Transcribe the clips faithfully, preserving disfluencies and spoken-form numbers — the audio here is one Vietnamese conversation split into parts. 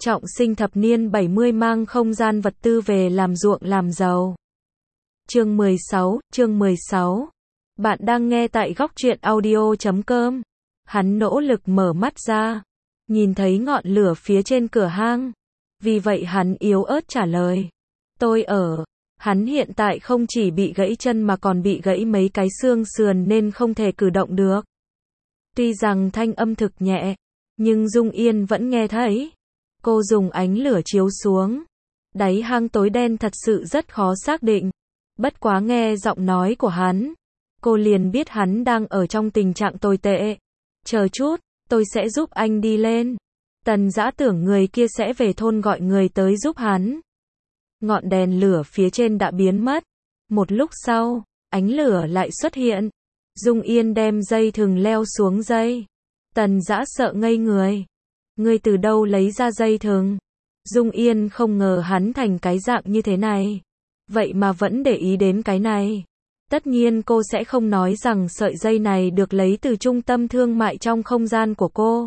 Trọng sinh thập niên bảy mươi mang không gian vật tư về làm ruộng làm giàu. Chương mười sáu, chương mười sáu. Bạn đang nghe tại góc truyện audio chấm com. Hắn nỗ lực mở mắt ra, nhìn thấy ngọn lửa phía trên cửa hang. Vì vậy hắn yếu ớt trả lời. Tôi ở. Hắn hiện tại không chỉ bị gãy chân mà còn bị gãy mấy cái xương sườn nên không thể cử động được. Tuy rằng thanh âm thực nhẹ, nhưng Dung Yên vẫn nghe thấy. Cô dùng ánh lửa chiếu xuống. Đáy hang tối đen thật sự rất khó xác định. Bất quá nghe giọng nói của hắn, cô liền biết hắn đang ở trong tình trạng tồi tệ. Chờ chút, tôi sẽ giúp anh đi lên. Tần Dã tưởng người kia sẽ về thôn gọi người tới giúp hắn. Ngọn đèn lửa phía trên đã biến mất. Một lúc sau, ánh lửa lại xuất hiện. Dung Yên đem dây thừng leo xuống dây. Tần Dã sợ ngây người. Ngươi từ đâu lấy ra dây thừng? Dung Yên không ngờ hắn thành cái dạng như thế này. Vậy mà vẫn để ý đến cái này. Tất nhiên cô sẽ không nói rằng sợi dây này được lấy từ trung tâm thương mại trong không gian của cô.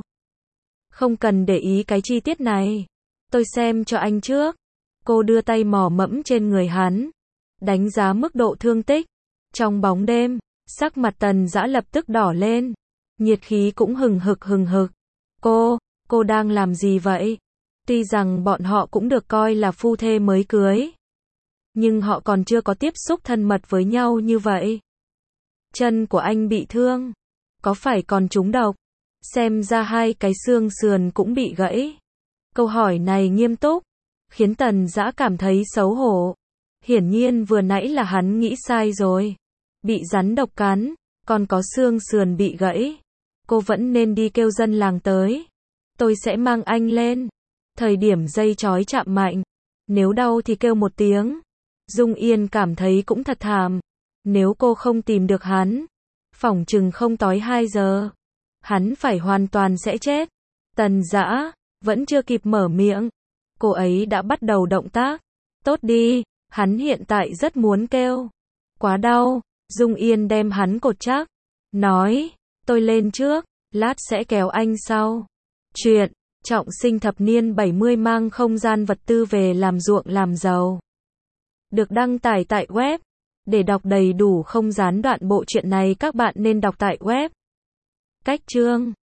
Không cần để ý cái chi tiết này. Tôi xem cho anh trước. Cô đưa tay mò mẫm trên người hắn. Đánh giá mức độ thương tích. Trong bóng đêm, sắc mặt Tần Dã lập tức đỏ lên. Nhiệt khí cũng hừng hực hừng hực. Cô, cô đang làm gì vậy? Tuy rằng bọn họ cũng được coi là phu thê mới cưới. Nhưng họ còn chưa có tiếp xúc thân mật với nhau như vậy. Chân của anh bị thương. Có phải còn trúng độc? Xem ra hai cái xương sườn cũng bị gãy. Câu hỏi này nghiêm túc, khiến Tần Dã cảm thấy xấu hổ. Hiển nhiên vừa nãy là hắn nghĩ sai rồi. Bị rắn độc cắn, còn có xương sườn bị gãy. Cô vẫn nên đi kêu dân làng tới. Tôi sẽ mang anh lên. Thời điểm dây trói chạm mạnh. Nếu đau thì kêu một tiếng. Dung Yên cảm thấy cũng thật thảm. Nếu cô không tìm được hắn, phỏng chừng không tối hai giờ. Hắn phải hoàn toàn sẽ chết. Tần Dã vẫn chưa kịp mở miệng. Cô ấy đã bắt đầu động tác. Tốt đi, hắn hiện tại rất muốn kêu. Quá đau. Dung Yên đem hắn cột chắc. Nói, tôi lên trước, lát sẽ kéo anh sau. Chuyện, trọng sinh thập niên bảy mươi mang không gian vật tư về làm ruộng làm giàu. Được đăng tải tại web. Để đọc đầy đủ không gián đoạn bộ truyện này các bạn nên đọc tại web. Cách chương